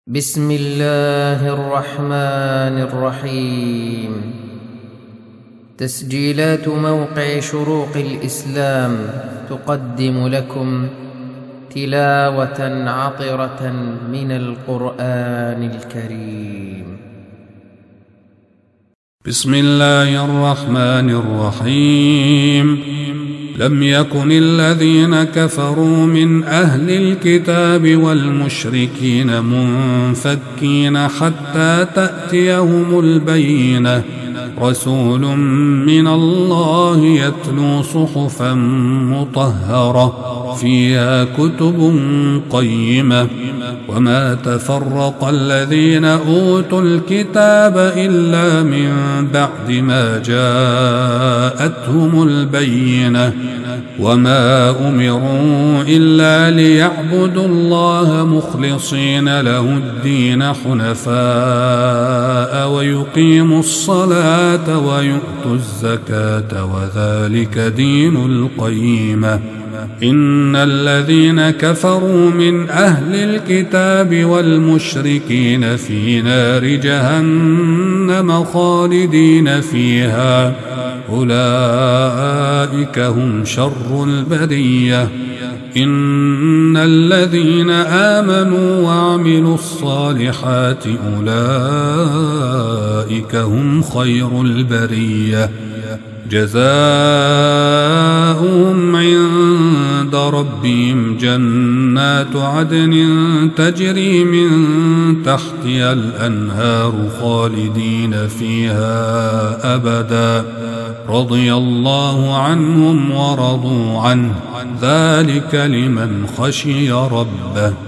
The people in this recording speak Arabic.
بسم الله الرحمن الرحيم. تسجيلات موقع شروق الإسلام تقدم لكم تلاوة عطرة من القرآن الكريم. بسم الله الرحمن الرحيم. لم يكن الذين كفروا من أهل الكتاب والمشركين منفكين حتى تأتيهم البينة، رسول من الله يتلو صحفا مطهرة فيها كتب قيمة، وما تفرق الذين أوتوا الكتاب إلا من بعد ما جاءتهم البينة، وما أمروا إلا ليعبدوا الله مخلصين له الدين حنفاء ويقيموا الصلاة ويؤتوا الزكاة وذلك دين القيمة. إن الذين كفروا من أهل الكتاب والمشركين في نار جهنم خالدين فيها، أولئك هم شر البرية. إن الذين آمنوا وعملوا الصالحات أولئك هم خير البرية، جزاؤهم عند ربهم جنات عدن تجري من تحتها الأنهار خالدين فيها أبدا، رضي الله عنهم ورضوا عنه، ذلك لمن خشي ربه.